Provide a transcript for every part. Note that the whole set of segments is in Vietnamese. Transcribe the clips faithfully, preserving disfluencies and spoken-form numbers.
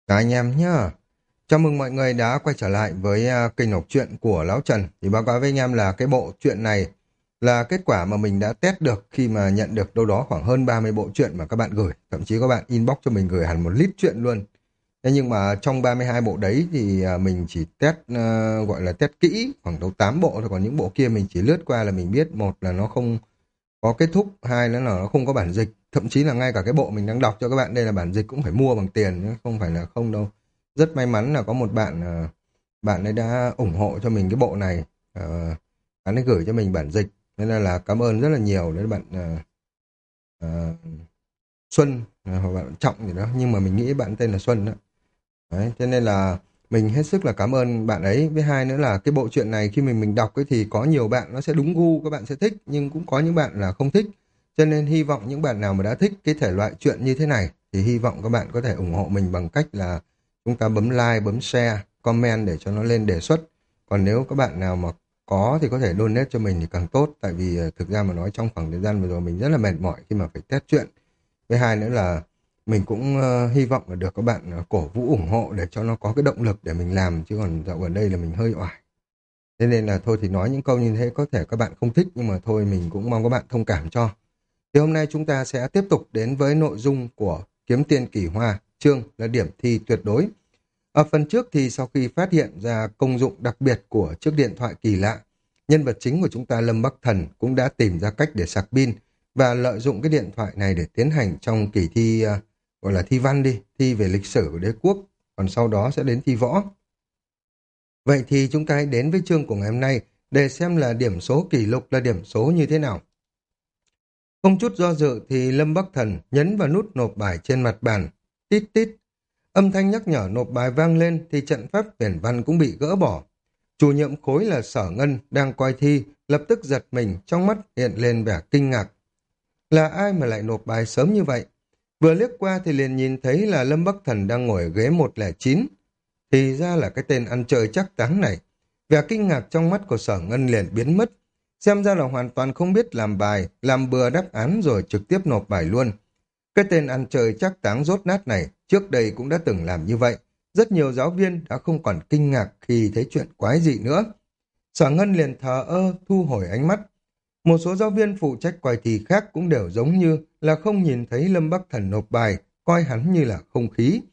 Các anh em nhá. Chào mừng mọi người đã quay trở lại với à, kênh đọc truyện của Lão Trần. Thì báo cáo với anh em là cái bộ truyện này là kết quả mà mình đã test được khi mà nhận được đâu đó khoảng hơn ba mươi bộ truyện mà các bạn gửi. Thậm chí các bạn inbox cho mình gửi hẳn một list truyện luôn. Thế nhưng mà trong ba mươi hai bộ đấy thì à, mình chỉ test à, gọi là test kỹ khoảng đâu tám bộ thôi. Còn những bộ kia mình chỉ lướt qua là mình biết, một là nó không có kết thúc, hai nữa là nó không có bản dịch. Thậm chí là ngay cả cái bộ mình đang đọc cho các bạn đây là bản dịch cũng phải mua bằng tiền nhé, không phải là không đâu. Rất may mắn là có một bạn ờ, bạn ấy đã ủng hộ cho mình cái bộ này. Ờ, bạn ấy gửi cho mình bản dịch nên là, là cảm ơn rất là nhiều đấy bạn ờ, ờ, Xuân ờ, hoặc bạn Trọng gì đó, nhưng mà mình nghĩ bạn tên là Xuân đó. Đấy, thế nên là mình hết sức là cảm ơn bạn ấy. Với hai nữa là cái bộ truyện này khi mình mình đọc ấy thì có nhiều bạn nó sẽ đúng gu, các bạn sẽ thích, nhưng cũng có những bạn là không thích. Cho nên hy vọng những bạn nào mà đã thích cái thể loại truyện như thế này thì hy vọng các bạn có thể ủng hộ mình bằng cách là chúng ta bấm like, bấm share, comment để cho nó lên đề xuất. Còn nếu các bạn nào mà có thì có thể donate cho mình thì càng tốt, tại vì ờ, thực ra mà nói trong khoảng thời gian vừa rồi mình rất là mệt mỏi khi mà phải test truyện. Với hai nữa là mình cũng ờ, hy vọng là được các bạn ờ, cổ vũ ủng hộ để cho nó có cái động lực để mình làm, chứ còn dạo gần đây là mình hơi oải. Thế nên là thôi thì nói những câu như thế có thể các bạn không thích, nhưng mà thôi mình cũng mong các bạn thông cảm cho. Thì hôm nay chúng ta sẽ tiếp tục đến với nội dung của Kiếm Tiên Kỳ Hoa, chương là điểm thi tuyệt đối. Ở phần trước thì sau khi phát hiện ra công dụng đặc biệt của chiếc điện thoại kỳ lạ, nhân vật chính của chúng ta Lâm Bắc Thần cũng đã tìm ra cách để sạc pin và lợi dụng cái điện thoại này để tiến hành trong kỳ thi à, gọi là thi văn đi, thi về lịch sử của đế quốc, còn sau đó sẽ đến thi võ. Vậy thì chúng ta hãy đến với chương của ngày hôm nay để xem là điểm số kỷ lục là điểm số như thế nào. Không chút do dự thì Lâm Bắc Thần nhấn vào nút nộp bài trên mặt bàn. Tít tít. Âm thanh nhắc nhở nộp bài vang lên thì trận pháp tuyển văn cũng bị gỡ bỏ. Chủ nhiệm khối là Sở Ngân đang coi thi, lập tức giật mình, trong mắt hiện lên vẻ kinh ngạc. Là ai mà lại nộp bài sớm như vậy? Vừa liếc qua thì liền nhìn thấy là Lâm Bắc Thần đang ngồi ở ghế một không chín. Thì ra là cái tên ăn chơi chắc táng này. Vẻ kinh ngạc trong mắt của Sở Ngân liền biến mất. Xem ra là hoàn toàn không biết làm bài, làm bừa đáp án rồi trực tiếp nộp bài luôn. Cái tên ăn chơi chắc táng rốt nát này trước đây cũng đã từng làm như vậy. Rất nhiều giáo viên đã không còn kinh ngạc khi thấy chuyện quái dị nữa. Sở Ngân liền thờ ơ thu hồi ánh mắt. Một số giáo viên phụ trách coi thi khác cũng đều giống như là không nhìn thấy Lâm Bắc Thần nộp bài, coi hắn như là không khí.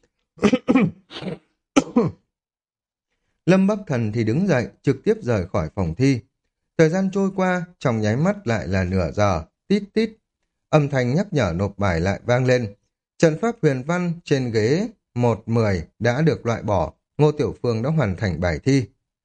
Lâm Bắc Thần thì đứng dậy, trực tiếp rời khỏi phòng thi. Thời gian trôi qua, trong nháy mắt lại là nửa giờ, tít tít. Âm thanh nhắc nhở nộp bài lại vang lên. Trận pháp huyền văn trên ghế một mười đã được loại bỏ, Ngô Tiểu Phương đã hoàn thành bài thi.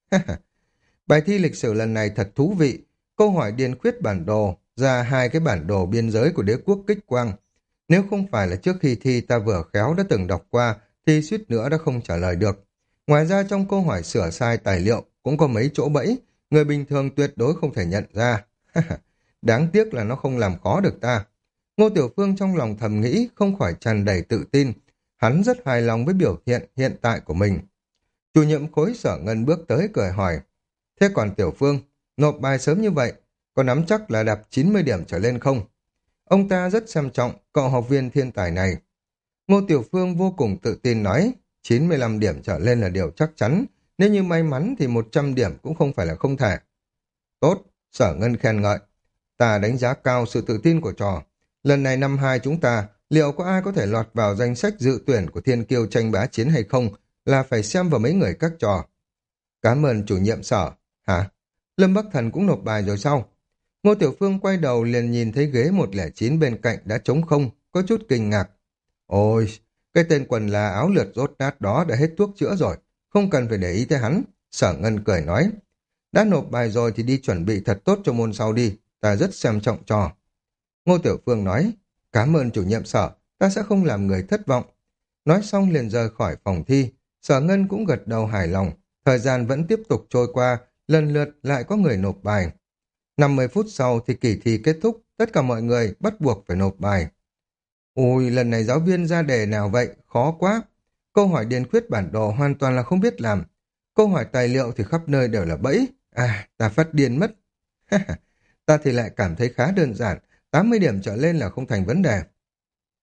Bài thi lịch sử lần này thật thú vị. Câu hỏi điền khuyết bản đồ, ra hai cái bản đồ biên giới của đế quốc Kích Quang. Nếu không phải là trước khi thi ta vừa khéo đã từng đọc qua, thì suýt nữa đã không trả lời được. Ngoài ra trong câu hỏi sửa sai tài liệu cũng có mấy chỗ bẫy, người bình thường tuyệt đối không thể nhận ra. Đáng tiếc là nó không làm khó được ta. Ngô Tiểu Phương trong lòng thầm nghĩ, không khỏi tràn đầy tự tin. Hắn rất hài lòng với biểu hiện hiện tại của mình. Chủ nhiệm khối Sở Ngân bước tới cười hỏi. Thế còn Tiểu Phương, nộp bài sớm như vậy, có nắm chắc là đạt chín mươi điểm trở lên không? Ông ta rất xem trọng cậu học viên thiên tài này. Ngô Tiểu Phương vô cùng tự tin nói, chín mươi lăm điểm trở lên là điều chắc chắn, nếu như may mắn thì một trăm điểm cũng không phải là không thể. Tốt, Sở Ngân khen ngợi. Ta đánh giá cao sự tự tin của trò. Lần này năm hai chúng ta, liệu có ai có thể lọt vào danh sách dự tuyển của thiên kiêu tranh bá chiến hay không, là phải xem vào mấy người các trò. Cảm ơn chủ nhiệm Sở. Hả? Lâm Bắc Thần cũng nộp bài rồi sao? Ngô Tiểu Phương quay đầu liền nhìn thấy ghế một không chín bên cạnh đã trống không, có chút kinh ngạc. Ôi, cái tên quần là áo lượt rốt nát đó đã hết thuốc chữa rồi, không cần phải để ý tới hắn. Sở Ngân cười nói. Đã nộp bài rồi thì đi chuẩn bị thật tốt cho môn sau đi, ta rất xem trọng trò. Ngô Tiểu Phương nói, cảm ơn chủ nhiệm Sở, ta sẽ không làm người thất vọng. Nói xong liền rời khỏi phòng thi, Sở Ngân cũng gật đầu hài lòng, thời gian vẫn tiếp tục trôi qua, lần lượt lại có người nộp bài. năm mươi phút sau thì kỳ thi kết thúc, tất cả mọi người bắt buộc phải nộp bài. Ui, lần này giáo viên ra đề nào vậy, khó quá. Câu hỏi điền khuyết bản đồ hoàn toàn là không biết làm. Câu hỏi tài liệu thì khắp nơi đều là bẫy. À, ta phát điên mất. Ta thì lại cảm thấy khá đơn giản, tám mươi điểm trở lên là không thành vấn đề.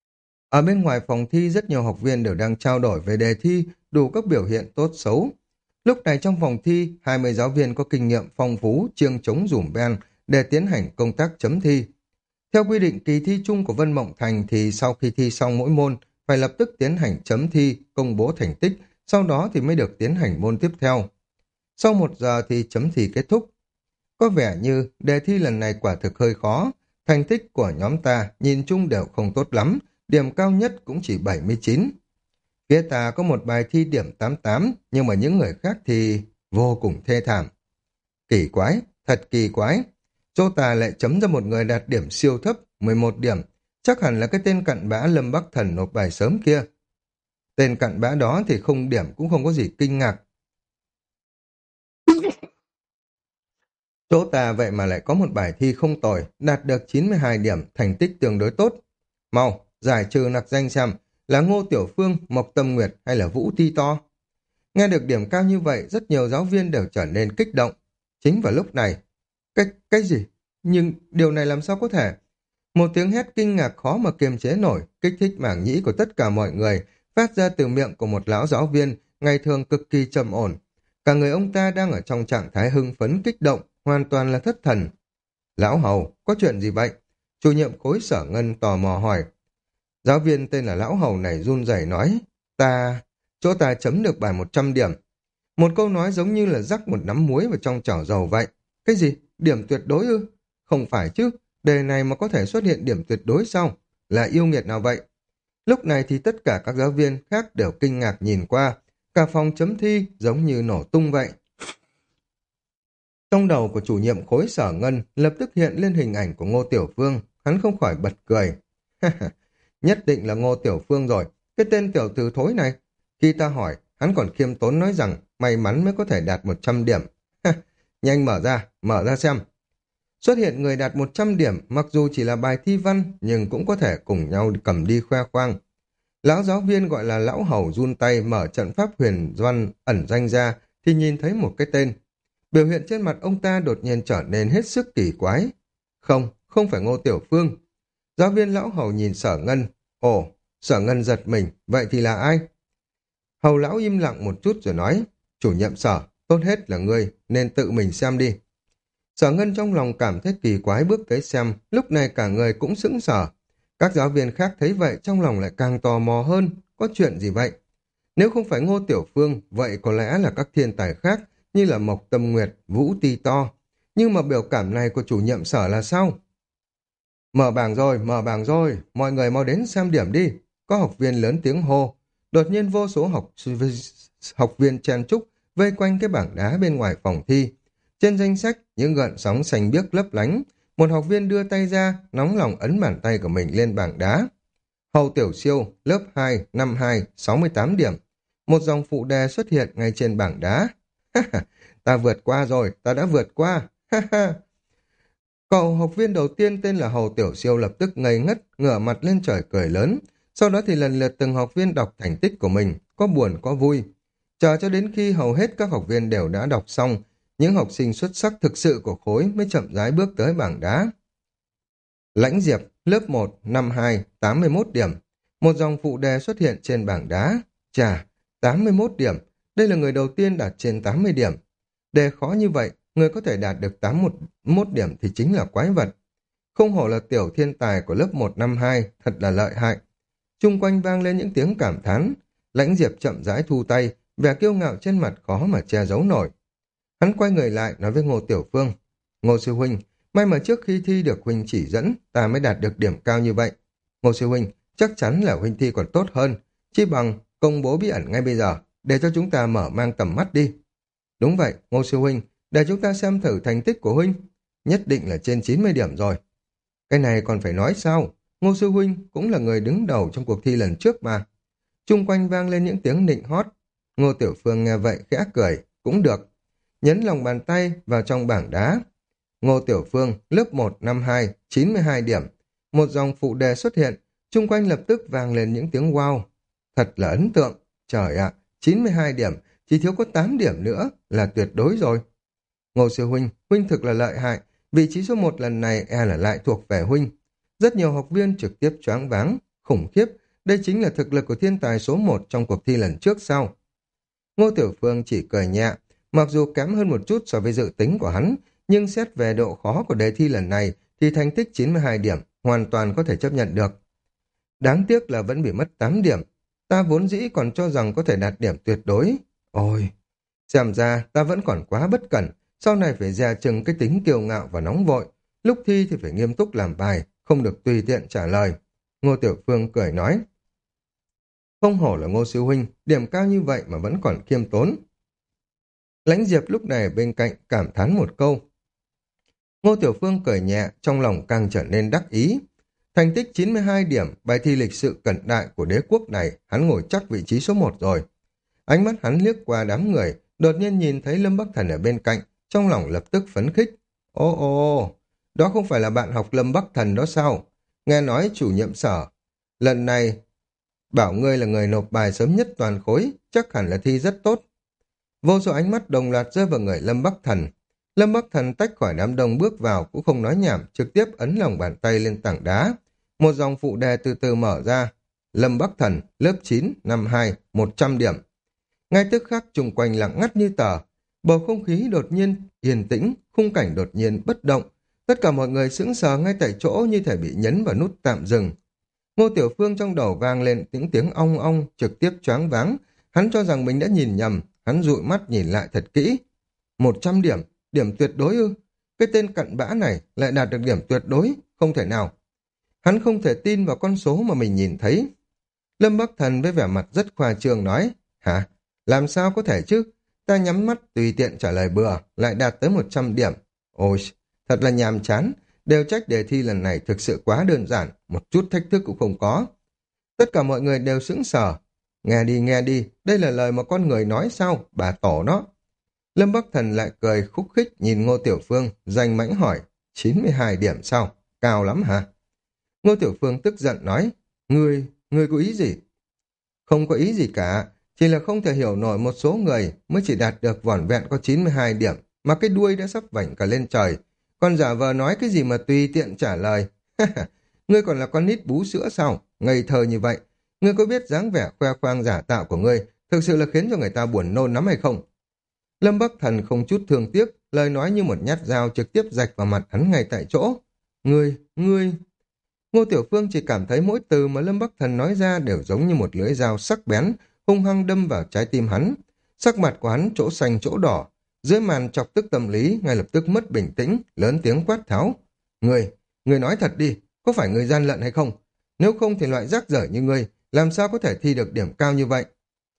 Ở bên ngoài phòng thi rất nhiều học viên đều đang trao đổi về đề thi, đủ các biểu hiện tốt xấu. Lúc này trong phòng thi, hai mươi giáo viên có kinh nghiệm phong phú, chiêng trống dùm ben để tiến hành công tác chấm thi. Theo quy định kỳ thi chung của Vân Mộng Thành thì sau khi thi xong mỗi môn, phải lập tức tiến hành chấm thi, công bố thành tích, sau đó thì mới được tiến hành môn tiếp theo. Sau một giờ thì chấm thi kết thúc. Có vẻ như đề thi lần này quả thực hơi khó, thành tích của nhóm ta nhìn chung đều không tốt lắm, điểm cao nhất cũng chỉ bảy mươi chín. Phía ta có một bài thi điểm tám mươi tám, nhưng mà những người khác thì vô cùng thê thảm. Kỳ quái, thật kỳ quái. Chỗ ta lại chấm ra một người đạt điểm siêu thấp, mười một điểm. Chắc hẳn là cái tên cặn bã Lâm Bắc Thần nộp bài sớm kia. Tên cặn bã đó thì không điểm cũng không có gì kinh ngạc. Chỗ ta vậy mà lại có một bài thi không tồi, đạt được chín mươi hai điểm, thành tích tương đối tốt. Mau, giải trừ nặc danh xem, là Ngô Tiểu Phương, Mộc Tâm Nguyệt hay là Vũ Ti To. Nghe được điểm cao như vậy, rất nhiều giáo viên đều trở nên kích động. Chính vào lúc này, cái, cái gì? Nhưng điều này làm sao có thể? Một tiếng hét kinh ngạc khó mà kiềm chế nổi, kích thích mảng nhĩ của tất cả mọi người, phát ra từ miệng của một lão giáo viên, ngày thường cực kỳ trầm ổn. Cả người ông ta đang ở trong trạng thái hưng phấn kích động, hoàn toàn là thất thần. Lão Hầu, có chuyện gì vậy? Chủ nhiệm khối Sở Ngân tò mò hỏi. Giáo viên tên là Lão Hầu này run rẩy nói, ta, chỗ ta chấm được bài một trăm điểm. Một câu nói giống như là rắc một nắm muối vào trong chảo dầu vậy. Cái gì? Điểm tuyệt đối ư? Không phải chứ, đề này mà có thể xuất hiện điểm tuyệt đối sao? Là yêu nghiệt nào vậy? Lúc này thì tất cả các giáo viên khác đều kinh ngạc nhìn qua, cả phòng chấm thi giống như nổ tung vậy. Trong đầu của chủ nhiệm khối Sở Ngân lập tức hiện lên hình ảnh của Ngô Tiểu Phương, hắn không khỏi bật cười. Nhất định là Ngô Tiểu Phương rồi, cái tên tiểu tử thối này. Khi ta hỏi, hắn còn khiêm tốn nói rằng may mắn mới có thể đạt một trăm điểm. Nhanh mở ra, mở ra xem. Xuất hiện người đạt một trăm điểm, mặc dù chỉ là bài thi văn, nhưng cũng có thể cùng nhau cầm đi khoe khoang. Lão giáo viên gọi là Lão Hầu run tay mở trận pháp huyền văn ẩn danh ra, thì nhìn thấy một cái tên. Biểu hiện trên mặt ông ta đột nhiên trở nên hết sức kỳ quái. Không, không phải Ngô Tiểu Phương. Giáo viên Lão Hầu nhìn Sở Ngân. Ồ, Sở Ngân giật mình, vậy thì là ai? Hầu Lão im lặng một chút rồi nói, chủ nhiệm Sở, tốt hết là ngươi, nên tự mình xem đi. Sở Ngân trong lòng cảm thấy kỳ quái bước tới xem, lúc này cả người cũng sững sờ. Các giáo viên khác thấy vậy trong lòng lại càng tò mò hơn, có chuyện gì vậy? Nếu không phải Ngô Tiểu Phương, vậy có lẽ là các thiên tài khác, như là Mộc Tâm Nguyệt, Vũ Ti To. Nhưng mà biểu cảm này của chủ nhiệm Sở là sao? Mở bảng rồi, mở bảng rồi, mọi người mau đến xem điểm đi. Có học viên lớn tiếng hô. Đột nhiên vô số học, học viên chen chúc vây quanh cái bảng đá bên ngoài phòng thi. Trên danh sách, những gợn sóng xanh biếc lấp lánh. Một học viên đưa tay ra, nóng lòng ấn bàn tay của mình lên bảng đá. Hầu Tiểu Siêu, lớp hai, năm hai, sáu mươi tám điểm. Một dòng phụ đề xuất hiện ngay trên bảng đá. Ta vượt qua rồi, ta đã vượt qua. Cậu học viên đầu tiên tên là Hầu Tiểu Siêu lập tức ngây ngất, ngửa mặt lên trời cười lớn. Sau đó thì lần lượt từng học viên đọc thành tích của mình, có buồn có vui. Chờ cho đến khi hầu hết các học viên đều đã đọc xong, những học sinh xuất sắc thực sự của khối mới chậm rãi bước tới bảng đá. Lãnh Diệp, lớp một, năm hai, tám mươi mốt điểm. Một dòng phụ đề xuất hiện trên bảng đá. Chà, tám mươi mốt điểm. Đây là người đầu tiên đạt trên tám mươi điểm. Đề khó như vậy, người có thể đạt được tám mươi mốt điểm thì chính là quái vật. Không hổ là tiểu thiên tài của lớp một năm hai, thật là lợi hại. Chung quanh vang lên những tiếng cảm thán. Lãnh Diệp chậm rãi thu tay, vẻ kiêu ngạo trên mặt khó mà che giấu nổi. Hắn quay người lại nói với Ngô Tiểu Phương. Ngô sư huynh, may mà trước khi thi được huynh chỉ dẫn, ta mới đạt được điểm cao như vậy. Ngô sư huynh, chắc chắn là huynh thi còn tốt hơn. Chi bằng công bố bí ẩn ngay bây giờ, để cho chúng ta mở mang tầm mắt đi. Đúng vậy, Ngô sư huynh, để chúng ta xem thử thành tích của huynh. Nhất định là trên chín mươi điểm rồi. Cái này còn phải nói sao? Ngô sư huynh cũng là người đứng đầu trong cuộc thi lần trước mà. Chung quanh vang lên những tiếng nịnh hót. Ngô Tiểu Phương nghe vậy khẽ cười, cũng được. Nhấn lòng bàn tay vào trong bảng đá. Ngô Tiểu Phương, lớp một, năm hai, chín mươi hai điểm. Một dòng phụ đề xuất hiện, chung quanh lập tức vang lên những tiếng wow. Thật là ấn tượng. Trời ạ, chín mươi hai điểm, chỉ thiếu có tám điểm nữa là tuyệt đối rồi. Ngô sư huynh, huynh thực là lợi hại. Vị trí số một lần này e là lại thuộc về huynh. Rất nhiều học viên trực tiếp choáng váng, khủng khiếp. đây chính là thực lực của thiên tài số một trong cuộc thi lần trước sao? Ngô Tiểu Phương chỉ cười nhẹ, mặc dù kém hơn một chút so với dự tính của hắn, nhưng xét về độ khó của đề thi lần này thì thành tích chín mươi hai điểm hoàn toàn có thể chấp nhận được. Đáng tiếc là vẫn bị mất tám điểm. Ta vốn dĩ còn cho rằng có thể đạt điểm tuyệt đối. Ôi, xem ra ta vẫn còn quá bất cẩn, sau này phải dè chừng cái tính kiêu ngạo và nóng vội. Lúc thi thì phải nghiêm túc làm bài, không được tùy tiện trả lời. Ngô Tiểu Phương cười nói. Không hổ là Ngô sư huynh, điểm cao như vậy mà vẫn còn khiêm tốn. Lãnh Diệp lúc này bên cạnh cảm thán một câu. Ngô Tiểu Phương cười nhẹ, trong lòng càng trở nên đắc ý. Thành tích chín mươi hai điểm, bài thi lịch sự cận đại của đế quốc này, hắn ngồi chắc vị trí số một rồi. Ánh mắt hắn liếc qua đám người, đột nhiên nhìn thấy Lâm Bắc Thần ở bên cạnh, trong lòng lập tức phấn khích. Ô ô, đó không phải là bạn học Lâm Bắc Thần đó sao? Nghe nói chủ nhiệm sở, lần này bảo ngươi là người nộp bài sớm nhất toàn khối, chắc hẳn là thi rất tốt. Vô số ánh mắt đồng loạt rơi vào người Lâm Bắc Thần. Lâm Bắc Thần tách khỏi đám đông bước vào cũng không nói nhảm, trực tiếp ấn lòng bàn tay lên tảng đá. Một dòng phụ đề từ từ mở ra. Lâm Bắc Thần, lớp chín, năm hai, một trăm điểm. Ngay tức khắc chung quanh lặng ngắt như tờ. Bầu không khí đột nhiên yên tĩnh, khung cảnh đột nhiên bất động. Tất cả mọi người sững sờ ngay tại chỗ như thể bị nhấn vào nút tạm dừng. Ngô Tiểu Phương trong đầu vang lên những tiếng ong ong, trực tiếp choáng váng. Hắn cho rằng mình đã nhìn nhầm, hắn dụi mắt nhìn lại thật kỹ. Một trăm điểm, điểm tuyệt đối ư? Cái tên cặn bã này lại đạt được điểm tuyệt đối, không thể nào. Hắn không thể tin vào con số mà mình nhìn thấy. Lâm Bắc Thần với vẻ mặt rất khoa trương nói, hả? Làm sao có thể chứ? Ta nhắm mắt tùy tiện trả lời bừa, lại đạt tới một trăm điểm. Ôi, thật là nhàm chán. Đều trách đề thi lần này thực sự quá đơn giản, một chút thách thức cũng không có. Tất cả mọi người đều sững sờ. Nghe đi, nghe đi, đây là lời mà con người nói sao, bà tổ nó. Lâm Bắc Thần lại cười khúc khích nhìn Ngô Tiểu Phương, danh mãnh hỏi, chín mươi hai điểm sao? Cao lắm hả? Ngô Tiểu Phương tức giận nói, ngươi, ngươi có ý gì? Không có ý gì cả, chỉ là không thể hiểu nổi một số người mới chỉ đạt được vỏn vẹn có chín mươi hai điểm, mà cái đuôi đã sắp vảnh cả lên trời. Còn giả vờ nói cái gì mà tùy tiện trả lời. Ngươi còn là con nít bú sữa sao? Ngây thơ như vậy. Ngươi có biết dáng vẻ khoe khoang giả tạo của ngươi thực sự là khiến cho người ta buồn nôn lắm hay không? Lâm Bắc Thần không chút thương tiếc, lời nói như một nhát dao trực tiếp rạch vào mặt hắn ngay tại chỗ. Ngươi, ngươi... Ngô Tiểu Phương chỉ cảm thấy mỗi từ mà Lâm Bắc Thần nói ra đều giống như một lưỡi dao sắc bén, hung hăng đâm vào trái tim hắn. Sắc mặt của hắn chỗ xanh chỗ đỏ, dưới màn chọc tức tâm lý ngay lập tức mất bình tĩnh, lớn tiếng quát tháo. Ngươi, ngươi nói thật đi, có phải ngươi gian lận hay không? Nếu không thì loại rác rưởi như ngươi, làm sao có thể thi được điểm cao như vậy?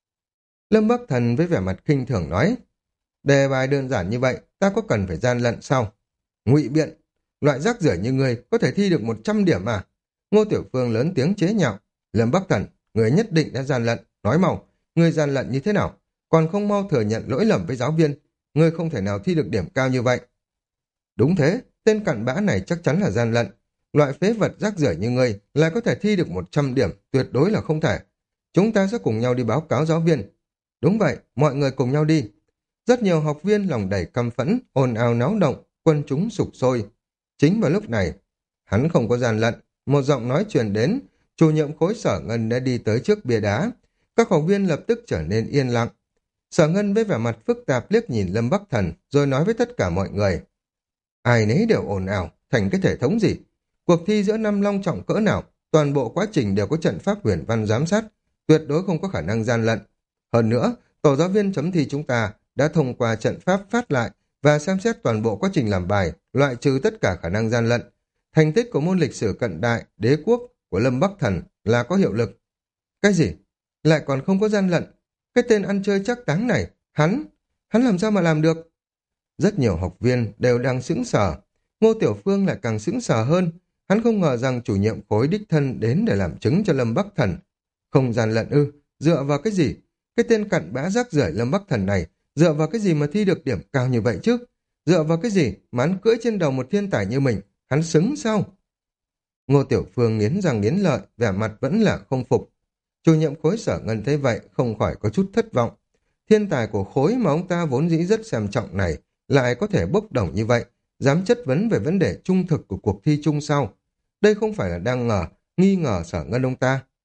Lâm Bắc Thần với vẻ mặt khinh thường nói, đề bài đơn giản như vậy, ta có cần phải gian lận sao? Ngụy biện, loại rác rưởi như ngươi có thể thi được một trăm điểm à? Ngô Tiểu Phương lớn tiếng chế nhạo. Lâm Bắc Thần, ngươi nhất định đã gian lận, nói mau, ngươi gian lận như thế nào? Còn không mau thừa nhận lỗi lầm với giáo viên, ngươi không thể nào thi được điểm cao như vậy. Đúng thế, tên cặn bã này chắc chắn là gian lận. Loại phế vật rác rưởi như ngươi lại có thể thi được một trăm điểm, tuyệt đối là không thể. Chúng ta sẽ cùng nhau đi báo cáo giáo viên. Đúng vậy, mọi người cùng nhau đi. Rất nhiều học viên lòng đầy căm phẫn, ồn ào náo động, quân chúng sục sôi. Chính vào lúc này, hắn không có gian lận, một giọng nói truyền đến, chủ nhiệm khối Sở Ngân đã đi tới trước bia đá. Các học viên lập tức trở nên yên lặng. Sở Ngân với vẻ mặt phức tạp liếc nhìn Lâm Bắc Thần, rồi nói với tất cả mọi người. Ai nấy đều ồn ào, thành cái thể thống gì? Cuộc thi giữa năm long trọng cỡ nào, toàn bộ quá trình đều có trận pháp huyền văn giám sát, tuyệt đối không có khả năng gian lận. Hơn nữa, tổ giáo viên chấm thi chúng ta đã thông qua trận pháp phát lại và xem xét toàn bộ quá trình làm bài, loại trừ tất cả khả năng gian lận. Thành tích của môn lịch sử cận đại, đế quốc của Lâm Bắc Thần là có hiệu lực. Cái gì? Lại còn không có gian lận? Cái tên ăn chơi chắc táng này, hắn, hắn làm sao mà làm được? Rất nhiều học viên đều đang sững sờ. Ngô Tiểu Phương lại càng sững sờ hơn. Hắn không ngờ rằng chủ nhiệm khối đích thân đến để làm chứng cho Lâm Bắc Thần. Không gian lận ư? Dựa vào cái gì? Cái tên cặn bã rác rưởi Lâm Bắc Thần này, dựa vào cái gì mà thi được điểm cao như vậy chứ? Dựa vào cái gì mà hắn cưỡi trên đầu một thiên tài như mình? Hắn xứng sao? Ngô Tiểu Phương nghiến răng nghiến lợi, vẻ mặt vẫn là không phục. Chủ nhiệm khối Sở Ngân thấy vậy không khỏi có chút thất vọng. Thiên tài của khối mà ông ta vốn dĩ rất xem trọng này lại có thể bốc đồng như vậy, dám chất vấn về vấn đề trung thực của cuộc thi chung sau. Đây không phải là đang ngờ, nghi ngờ Sở Ngân ông ta.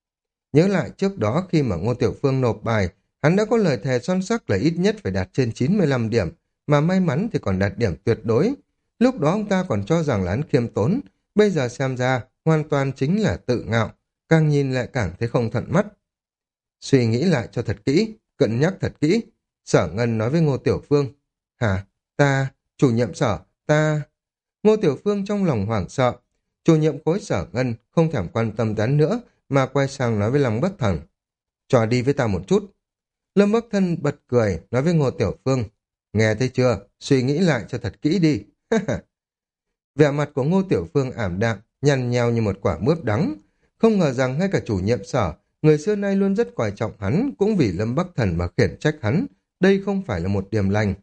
Nhớ lại trước đó khi mà Ngô Tiểu Phương nộp bài, hắn đã có lời thề son sắc là ít nhất phải đạt trên chín mươi lăm điểm, mà may mắn thì còn đạt điểm tuyệt đối. Lúc đó ông ta còn cho rằng là hắn khiêm tốn, bây giờ xem ra hoàn toàn chính là tự ngạo, càng nhìn lại càng thấy không thuận mắt. Suy nghĩ lại cho thật kỹ, cân nhắc thật kỹ. Sở Ngân nói với Ngô Tiểu Phương. Hả? Ta, chủ nhiệm sở, ta... Ngô Tiểu Phương trong lòng hoảng sợ. Chủ nhiệm khối Sở Ngân không thèm quan tâm đến nữa, mà quay sang nói với Lâm Bắc Thần. Trò đi với ta một chút. Lâm Bắc Thần bật cười, nói với Ngô Tiểu Phương. Nghe thấy chưa? Suy nghĩ lại cho thật kỹ đi. Vẻ mặt của Ngô Tiểu Phương ảm đạm, nhăn nheo như một quả mướp đắng. Không ngờ rằng ngay cả chủ nhiệm sở, người xưa nay luôn rất coi trọng hắn, cũng vì Lâm Bắc Thần mà khiển trách hắn. Đây không phải là một điểm lành.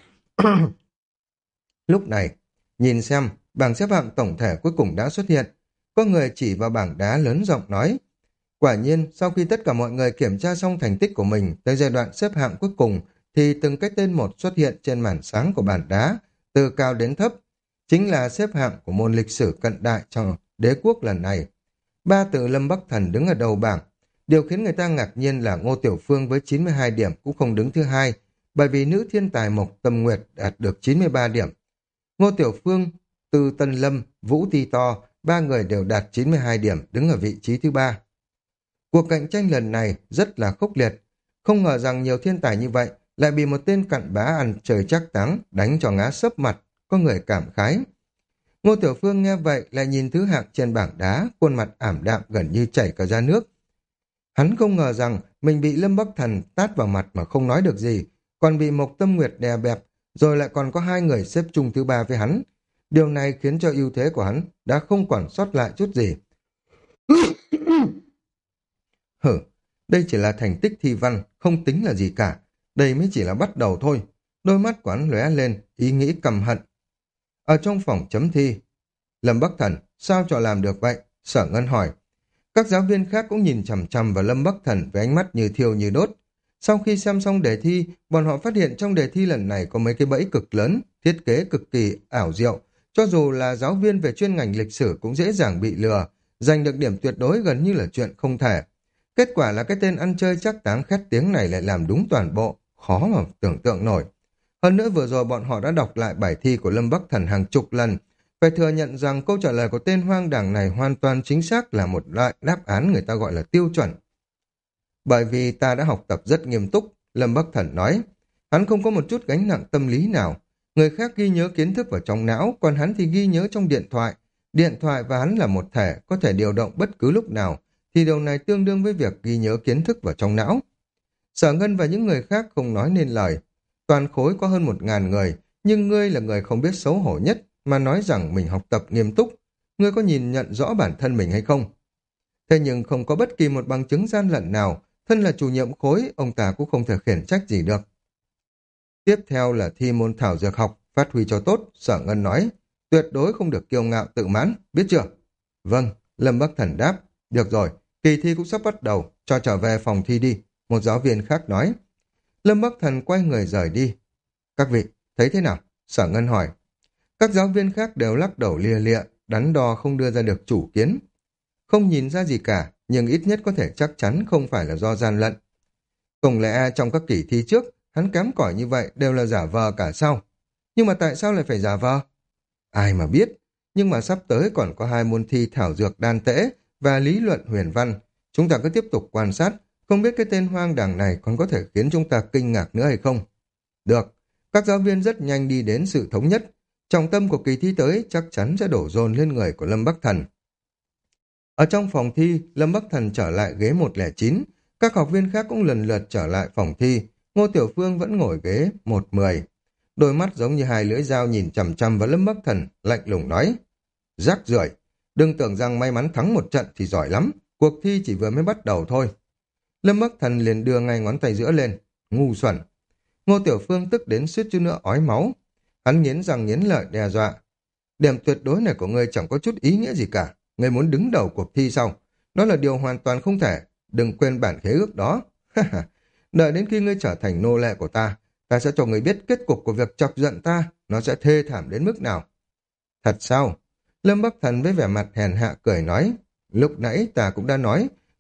Lúc này, nhìn xem, bảng xếp hạng tổng thể cuối cùng đã xuất hiện. Có người chỉ vào bảng đá lớn giọng nói. Quả nhiên, sau khi tất cả mọi người kiểm tra xong thành tích của mình tới giai đoạn xếp hạng cuối cùng, thì từng cái tên một xuất hiện trên màn sáng của bảng đá, từ cao đến thấp. Chính là xếp hạng của môn lịch sử cận đại cho đế quốc lần này. Ba tự Lâm Bắc Thần đứng ở đầu bảng. Điều khiến người ta ngạc nhiên là Ngô Tiểu Phương với chín mươi hai điểm cũng không đứng thứ hai, bởi vì nữ thiên tài Mộc Tâm Nguyệt đạt được chín mươi ba điểm. Ngô Tiểu Phương, Từ Tân Lâm, Vũ Ti To, ba người đều đạt chín mươi hai điểm, đứng ở vị trí thứ ba. Cuộc cạnh tranh lần này rất là khốc liệt. Không ngờ rằng nhiều thiên tài như vậy lại bị một tên cặn bã ăn trời chắc táng đánh cho ngã sấp mặt, có người cảm khái. Ngô Tiểu Phương nghe vậy lại nhìn thứ hạng trên bảng đá, khuôn mặt ảm đạm gần như chảy cả ra nước. Hắn không ngờ rằng mình bị Lâm Bắc Thần tát vào mặt mà không nói được gì, còn bị Mộc Tâm Nguyệt đè bẹp, rồi lại còn có hai người xếp chung thứ ba với hắn. Điều này khiến cho ưu thế của hắn đã không còn sót lại chút gì. Hử, đây chỉ là thành tích thi văn, không tính là gì cả. Đây mới chỉ là bắt đầu thôi. Đôi mắt của hắn lóe lên, ý nghĩ căm hận. Ở trong phòng chấm thi, Lâm Bắc Thần, sao trò làm được vậy? Sở Ngân hỏi. Các giáo viên khác cũng nhìn chằm chằm vào Lâm Bắc Thần với ánh mắt như thiêu như đốt. Sau khi xem xong đề thi, bọn họ phát hiện trong đề thi lần này có mấy cái bẫy cực lớn, thiết kế cực kỳ ảo diệu. Cho dù là giáo viên về chuyên ngành lịch sử cũng dễ dàng bị lừa, giành được điểm tuyệt đối gần như là chuyện không thể. Kết quả là cái tên ăn chơi chắc táng khét tiếng này lại làm đúng toàn bộ, khó mà tưởng tượng nổi. Hơn nữa vừa rồi bọn họ đã đọc lại bài thi của Lâm Bắc Thần hàng chục lần, phải thừa nhận rằng câu trả lời của tên hoang đảng này hoàn toàn chính xác là một loại đáp án người ta gọi là tiêu chuẩn. Bởi vì ta đã học tập rất nghiêm túc, Lâm Bắc Thần nói. Hắn không có một chút gánh nặng tâm lý nào. Người khác ghi nhớ kiến thức vào trong não, còn hắn thì ghi nhớ trong điện thoại. Điện thoại và hắn là một thể, có thể điều động bất cứ lúc nào, thì điều này tương đương với việc ghi nhớ kiến thức vào trong não. Sở Ngân và những người khác không nói nên lời. Toàn khối có hơn một ngàn người, nhưng ngươi là người không biết xấu hổ nhất, mà nói rằng mình học tập nghiêm túc. Ngươi có nhìn nhận rõ bản thân mình hay không? Thế nhưng không có bất kỳ một bằng chứng gian lận nào, thân là chủ nhiệm khối, ông ta cũng không thể khiển trách gì được. Tiếp theo là thi môn thảo dược học, phát huy cho tốt, Sở Ngân nói. Tuyệt đối không được kiêu ngạo tự mãn, biết chưa? Vâng, Lâm Bắc Thần đáp. Được rồi, kỳ thi cũng sắp bắt đầu, cho trở về phòng thi đi, một giáo viên khác nói. Lâm Bắc Thần quay người rời đi. Các vị, thấy thế nào? Sở Ngân hỏi. Các giáo viên khác đều lắc đầu lia lịa, đắn đo không đưa ra được chủ kiến. Không nhìn ra gì cả, nhưng ít nhất có thể chắc chắn không phải là do gian lận. Không lẽ trong các kỳ thi trước, hắn kém cỏi như vậy đều là giả vờ cả sao? Nhưng mà tại sao lại phải giả vờ? Ai mà biết, nhưng mà sắp tới còn có hai môn thi thảo dược đan tễ và lý luận huyền văn. Chúng ta cứ tiếp tục quan sát, không biết cái tên hoang đảng này còn có thể khiến chúng ta kinh ngạc nữa hay không? Được, các giáo viên rất nhanh đi đến sự thống nhất. Trọng tâm của kỳ thi tới chắc chắn sẽ đổ dồn lên người của Lâm Bắc Thần. Ở trong phòng thi, Lâm Bắc Thần trở lại ghế một không chín. Các học viên khác cũng lần lượt trở lại phòng thi. Ngô Tiểu Phương vẫn ngồi ghế một không một không. Đôi mắt giống như hai lưỡi dao nhìn chằm chằm vào Lâm Bắc Thần, lạnh lùng nói. Rác rưởi, đừng tưởng rằng may mắn thắng một trận thì giỏi lắm. Cuộc thi chỉ vừa mới bắt đầu thôi. Lâm Bắc Thần liền đưa ngay ngón tay giữa lên. Ngu xuẩn. Ngô Tiểu Phương tức đến suýt chút nữa ói máu. Hắn nghiến răng nghiến lợi đe dọa. Điểm tuyệt đối này của ngươi chẳng có chút ý nghĩa gì cả. Ngươi muốn đứng đầu cuộc thi sao? Đó là điều hoàn toàn không thể. Đừng quên bản khế ước đó. Đợi đến khi ngươi trở thành nô lệ của ta, ta sẽ cho ngươi biết kết cục của việc chọc giận ta, nó sẽ thê thảm đến mức nào. Thật sao? Lâm Bắc Thần với vẻ mặt hèn hạ cười nói. Lúc nãy ta cũng đã nói,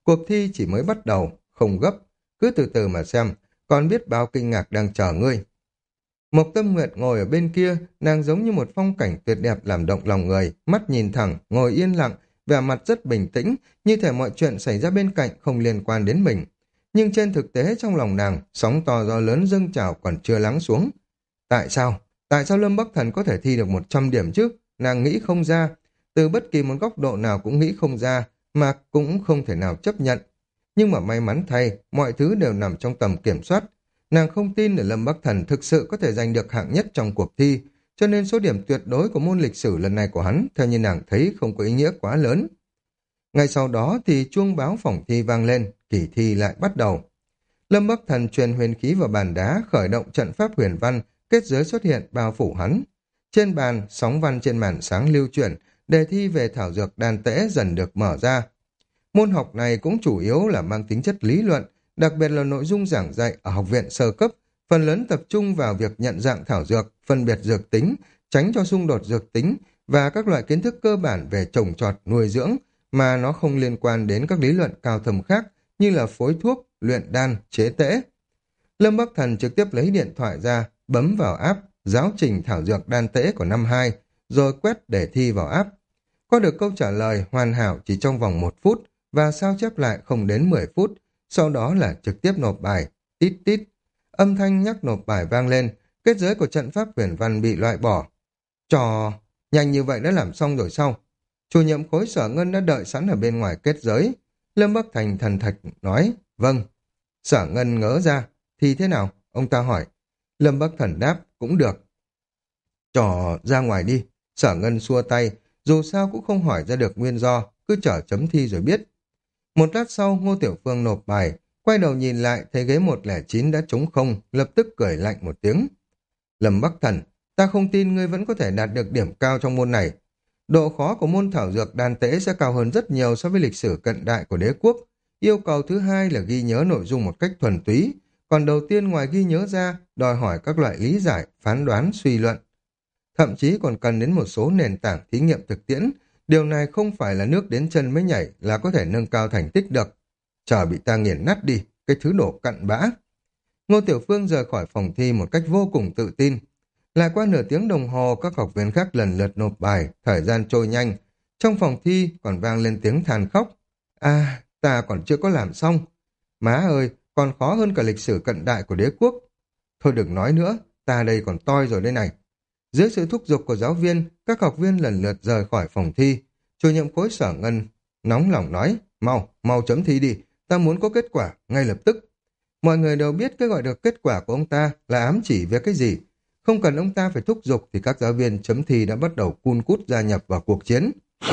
Cuộc thi chỉ mới bắt đầu, không gấp, cứ từ từ mà xem, còn biết bao kinh ngạc đang chờ ngươi. Mộc Tâm Nguyệt ngồi ở bên kia, nàng giống như một phong cảnh tuyệt đẹp làm động lòng người, mắt nhìn thẳng, ngồi yên lặng, vẻ mặt rất bình tĩnh, như thể mọi chuyện xảy ra bên cạnh không liên quan đến mình. Nhưng trên thực tế trong lòng nàng, sóng to gió lớn dâng trào còn chưa lắng xuống. Tại sao? Tại sao Lâm Bắc Thần có thể thi được một trăm điểm chứ? Nàng nghĩ không ra, từ bất kỳ một góc độ nào cũng nghĩ không ra, mà cũng không thể nào chấp nhận. Nhưng mà may mắn thay, mọi thứ đều nằm trong tầm kiểm soát. Nàng không tin là Lâm Bắc Thần thực sự có thể giành được hạng nhất trong cuộc thi, cho nên số điểm tuyệt đối của môn lịch sử lần này của hắn, theo như nàng thấy, không có ý nghĩa quá lớn. Ngay sau đó thì chuông báo phòng thi vang lên, kỳ thi lại bắt đầu. Lâm Bắc Thần truyền huyền khí vào bàn đá, khởi động trận pháp huyền văn, kết giới xuất hiện bao phủ hắn. Trên bàn, sóng văn trên màn sáng lưu chuyển, đề thi về thảo dược đan tễ dần được mở ra. Môn học này cũng chủ yếu là mang tính chất lý luận, đặc biệt là nội dung giảng dạy ở học viện sơ cấp, phần lớn tập trung vào việc nhận dạng thảo dược, phân biệt dược tính, tránh cho xung đột dược tính và các loại kiến thức cơ bản về trồng trọt, nuôi dưỡng, mà nó không liên quan đến các lý luận cao thâm khác như là phối thuốc, luyện đan, chế tễ. Lâm Bắc Thần trực tiếp lấy điện thoại ra, bấm vào app giáo trình thảo dược đan tễ của năm hai, rồi quét để thi vào app. Có được câu trả lời hoàn hảo chỉ trong vòng một phút và sao chép lại không đến mười phút, sau đó là trực tiếp nộp bài, tít tít. Âm thanh nhắc nộp bài vang lên, kết giới của trận pháp huyền văn bị loại bỏ. Trò, nhanh như vậy đã làm xong rồi sao? Chủ nhiệm khối Sở Ngân đã đợi sẵn ở bên ngoài kết giới. Lâm Bắc Thành thần thạch nói, vâng. Sở Ngân ngớ ra, thì thế nào? Ông ta hỏi. Lâm Bắc Thần đáp, cũng được. Trò ra ngoài đi. Sở Ngân xua tay, dù sao cũng không hỏi ra được nguyên do, cứ chờ chấm thi rồi biết. Một lát sau, Ngô Tiểu Phương nộp bài, quay đầu nhìn lại thấy ghế một không chín đã trống không, lập tức cười lạnh một tiếng. Lâm Bắc Thần, ta không tin ngươi vẫn có thể đạt được điểm cao trong môn này. Độ khó của môn thảo dược đan tễ sẽ cao hơn rất nhiều so với lịch sử cận đại của đế quốc. Yêu cầu thứ hai là ghi nhớ nội dung một cách thuần túy, còn đầu tiên ngoài ghi nhớ ra, đòi hỏi các loại lý giải, phán đoán, suy luận. Thậm chí còn cần đến một số nền tảng thí nghiệm thực tiễn. Điều này không phải là nước đến chân mới nhảy là có thể nâng cao thành tích được. Chờ bị ta nghiền nát đi, cái thứ đổ cặn bã. Ngô Tiểu Phương rời khỏi phòng thi một cách vô cùng tự tin. Lại qua nửa tiếng đồng hồ, các học viên khác lần lượt nộp bài, thời gian trôi nhanh. Trong phòng thi còn vang lên tiếng than khóc. À, ta còn chưa có làm xong. Má ơi, còn khó hơn cả lịch sử cận đại của đế quốc. Thôi đừng nói nữa, ta đây còn toi rồi đây này. Dưới sự thúc giục của giáo viên, các học viên lần lượt rời khỏi phòng thi. Chủ nhiệm khối Sở Ngân nóng lòng nói, mau, mau chấm thi đi, ta muốn có kết quả ngay lập tức. Mọi người đều biết cái gọi được kết quả của ông ta là ám chỉ về cái gì. Không cần ông ta phải thúc giục thì các giáo viên chấm thi đã bắt đầu cun cút gia nhập vào cuộc chiến.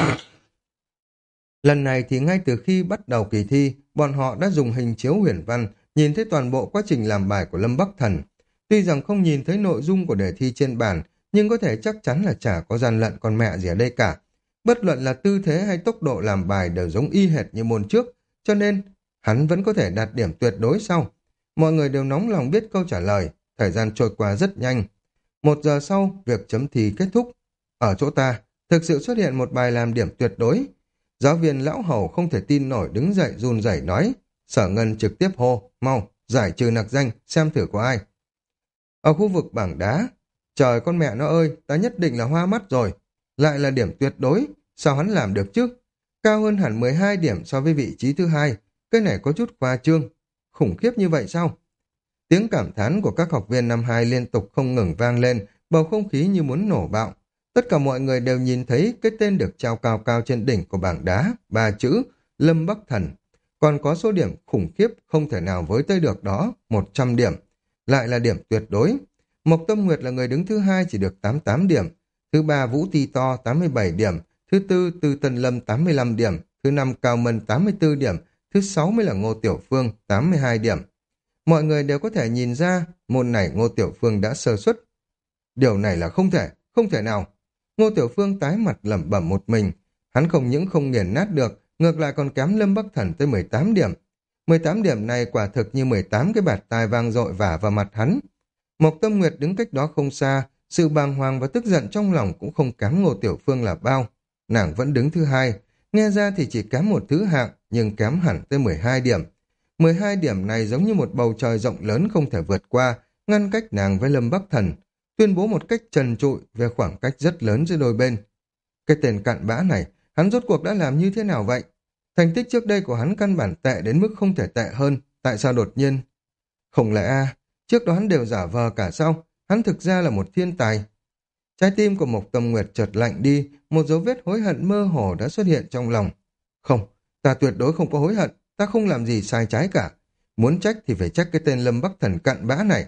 Lần này thì ngay từ khi bắt đầu kỳ thi, bọn họ đã dùng hình chiếu huyền văn, nhìn thấy toàn bộ quá trình làm bài của Lâm Bắc Thần. Tuy rằng không nhìn thấy nội dung của đề thi trên bàn, nhưng có thể chắc chắn là chả có gian lận con mẹ gì ở đây cả. Bất luận là tư thế hay tốc độ làm bài đều giống y hệt như môn trước, cho nên hắn vẫn có thể đạt điểm tuyệt đối sau. Mọi người đều nóng lòng biết câu trả lời, thời gian trôi qua rất nhanh. Một giờ sau, việc chấm thi kết thúc. Ở chỗ ta, thực sự xuất hiện một bài làm điểm tuyệt đối. Giáo viên lão hầu không thể tin nổi đứng dậy run rẩy nói. Sở Ngân trực tiếp hô, mau, giải trừ nặc danh, xem thử có ai. Ở khu vực bảng đá, trời con mẹ nó ơi, ta nhất định là hoa mắt rồi. Lại là điểm tuyệt đối, sao hắn làm được chứ? Cao hơn hẳn mười hai điểm so với vị trí thứ hai, cái này có chút khoa trương. Khủng khiếp như vậy sao? Tiếng cảm thán của các học viên năm hai liên tục không ngừng vang lên, bầu không khí như muốn nổ bạo. Tất cả mọi người đều nhìn thấy cái tên được treo cao cao trên đỉnh của bảng đá, ba chữ Lâm Bắc Thần. Còn có số điểm khủng khiếp không thể nào với tới được đó, một trăm điểm. Lại là điểm tuyệt đối. Mộc Tâm Nguyệt là người đứng thứ hai chỉ được tám mươi tám điểm, thứ ba Vũ Ti To tám mươi bảy điểm, thứ tư Tư Tân Lâm tám mươi lăm điểm, thứ năm Cao Mân tám mươi tư điểm, thứ sáu mới là Ngô Tiểu Phương tám mươi hai điểm. Mọi người đều có thể nhìn ra môn này Ngô Tiểu Phương đã sơ suất. Điều này là không thể, không thể nào. Ngô Tiểu Phương tái mặt lẩm bẩm một mình. Hắn không những không nghiền nát được, ngược lại còn kém Lâm Bắc Thần tới mười tám điểm. mười tám điểm này quả thực như mười tám cái bạt tai vang dội vả vào mặt hắn. Mộc Tâm Nguyệt đứng cách đó không xa, sự bàng hoàng và tức giận trong lòng cũng không kém Ngô Tiểu Phương là bao. Nàng vẫn đứng thứ hai, nghe ra thì chỉ kém một thứ hạng, nhưng kém hẳn tới mười hai điểm. mười hai điểm này giống như một bầu trời rộng lớn không thể vượt qua, ngăn cách nàng với Lâm Bắc Thần, tuyên bố một cách trần trụi về khoảng cách rất lớn giữa đôi bên. Cái tên cặn bã này, hắn rốt cuộc đã làm như thế nào vậy? Thành tích trước đây của hắn căn bản tệ đến mức không thể tệ hơn, tại sao đột nhiên? Không lẽ a trước đó hắn đều giả vờ cả sao? Hắn thực ra là một thiên tài. Trái tim của Mộc Tâm Nguyệt chợt lạnh đi, một dấu vết hối hận mơ hồ đã xuất hiện trong lòng. Không, ta tuyệt đối không có hối hận, ta không làm gì sai trái cả. Muốn trách thì phải trách cái tên Lâm Bắc Thần cặn bã này.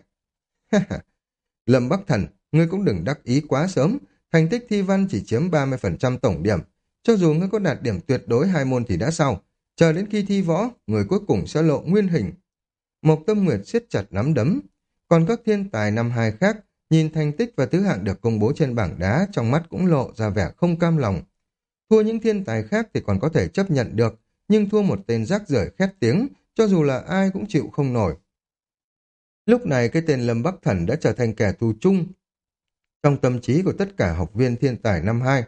Lâm Bắc Thần, ngươi cũng đừng đắc ý quá sớm, thành tích thi văn chỉ chiếm ba mươi phần trăm tổng điểm. Cho dù ngươi có đạt điểm tuyệt đối hai môn thì đã sao? Chờ đến khi thi võ, người cuối cùng sẽ lộ nguyên hình. Mộc Tâm Nguyệt siết chặt nắm đấm. Còn các thiên tài năm hai khác, nhìn thành tích và thứ hạng được công bố trên bảng đá, trong mắt cũng lộ ra vẻ không cam lòng. Thua những thiên tài khác thì còn có thể chấp nhận được, nhưng thua một tên rác rưởi khét tiếng, cho dù là ai cũng chịu không nổi. Lúc này cái tên Lâm Bắc Thần đã trở thành kẻ thù chung trong tâm trí của tất cả học viên thiên tài năm hai.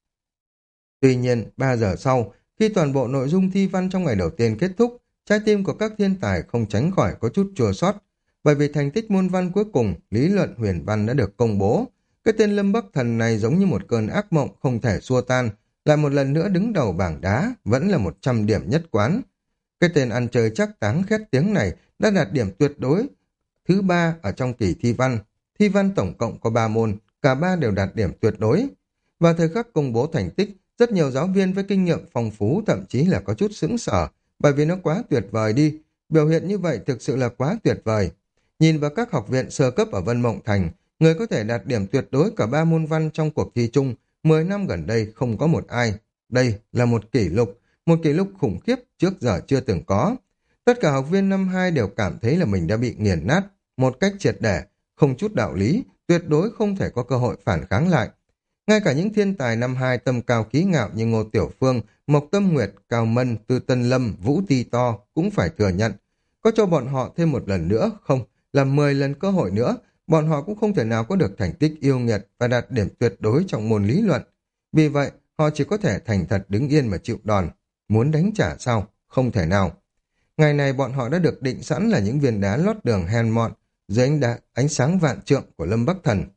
Tuy nhiên, ba giờ sau, khi toàn bộ nội dung thi văn trong ngày đầu tiên kết thúc, trái tim của các thiên tài không tránh khỏi có chút chua xót, bởi vì thành tích môn văn cuối cùng, lý luận huyền văn đã được công bố. Cái tên Lâm Bắc Thần này giống như một cơn ác mộng không thể xua tan, lại một lần nữa đứng đầu bảng đá, vẫn là một trăm điểm nhất quán. Cái tên ăn chơi chắc táng khét tiếng này đã đạt điểm tuyệt đối thứ ba ở trong kỳ thi văn. Thi văn tổng cộng có ba môn, cả ba đều đạt điểm tuyệt đối. Vào thời khắc công bố thành tích, rất nhiều giáo viên với kinh nghiệm phong phú thậm chí là có chút sững sờ, bởi vì nó quá tuyệt vời đi. Biểu hiện như vậy thực sự là quá tuyệt vời. Nhìn vào các học viện sơ cấp ở Vân Mộng Thành, người có thể đạt điểm tuyệt đối cả ba môn văn trong cuộc thi chung, mười năm gần đây không có một ai. Đây là một kỷ lục, một kỷ lục khủng khiếp trước giờ chưa từng có. Tất cả học viên năm hai đều cảm thấy là mình đã bị nghiền nát, một cách triệt để, không chút đạo lý, tuyệt đối không thể có cơ hội phản kháng lại. Ngay cả những thiên tài năm hai tâm cao khí ngạo như Ngô Tiểu Phương, Mộc Tâm Nguyệt, Cao Mân, Tư Tân Lâm, Vũ Ti To cũng phải thừa nhận. Có cho bọn họ thêm một lần nữa không, là mười lần cơ hội nữa, bọn họ cũng không thể nào có được thành tích yêu nghiệt và đạt điểm tuyệt đối trong môn lý luận. Vì vậy, họ chỉ có thể thành thật đứng yên mà chịu đòn. Muốn đánh trả sao? Không thể nào. Ngày này bọn họ đã được định sẵn là những viên đá lót đường hèn mọn dưới ánh, đá, ánh sáng vạn trượng của Lâm Bắc Thần.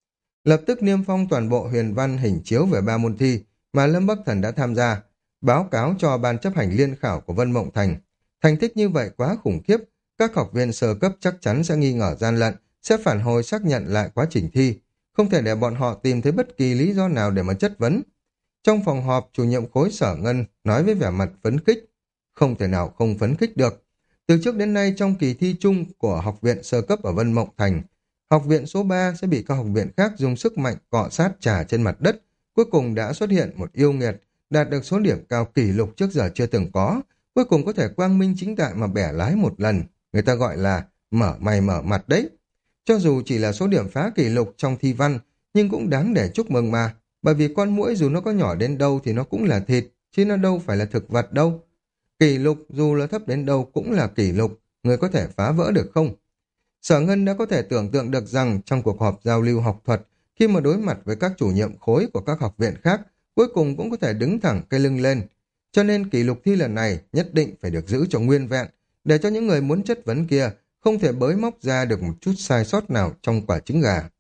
Lập tức niêm phong toàn bộ huyền văn hình chiếu về ba môn thi mà Lâm Bắc Thần đã tham gia, báo cáo cho ban chấp hành liên khảo của Vân Mộng Thành. Thành tích như vậy quá khủng khiếp, các học viên sơ cấp chắc chắn sẽ nghi ngờ gian lận, sẽ phản hồi xác nhận lại quá trình thi, không thể để bọn họ tìm thấy bất kỳ lý do nào để mà chất vấn. Trong phòng họp, chủ nhiệm khối Sở Ngân nói với vẻ mặt phấn khích, không thể nào không phấn khích được. Từ trước đến nay trong kỳ thi chung của học viện sơ cấp ở Vân Mộng Thành, học viện số ba sẽ bị các học viện khác dùng sức mạnh cọ sát trà trên mặt đất. Cuối cùng đã xuất hiện một yêu nghiệt, đạt được số điểm cao kỷ lục trước giờ chưa từng có. Cuối cùng có thể quang minh chính đại mà bẻ lái một lần. Người ta gọi là mở mày mở mặt đấy. Cho dù chỉ là số điểm phá kỷ lục trong thi văn, nhưng cũng đáng để chúc mừng mà. Bởi vì con muỗi dù nó có nhỏ đến đâu thì nó cũng là thịt, chứ nó đâu phải là thực vật đâu. Kỷ lục dù là thấp đến đâu cũng là kỷ lục, người có thể phá vỡ được không? Sở Ngân đã có thể tưởng tượng được rằng trong cuộc họp giao lưu học thuật, khi mà đối mặt với các chủ nhiệm khối của các học viện khác, cuối cùng cũng có thể đứng thẳng cây lưng lên. Cho nên kỷ lục thi lần này nhất định phải được giữ cho nguyên vẹn, để cho những người muốn chất vấn kia không thể bới móc ra được một chút sai sót nào trong quả trứng gà.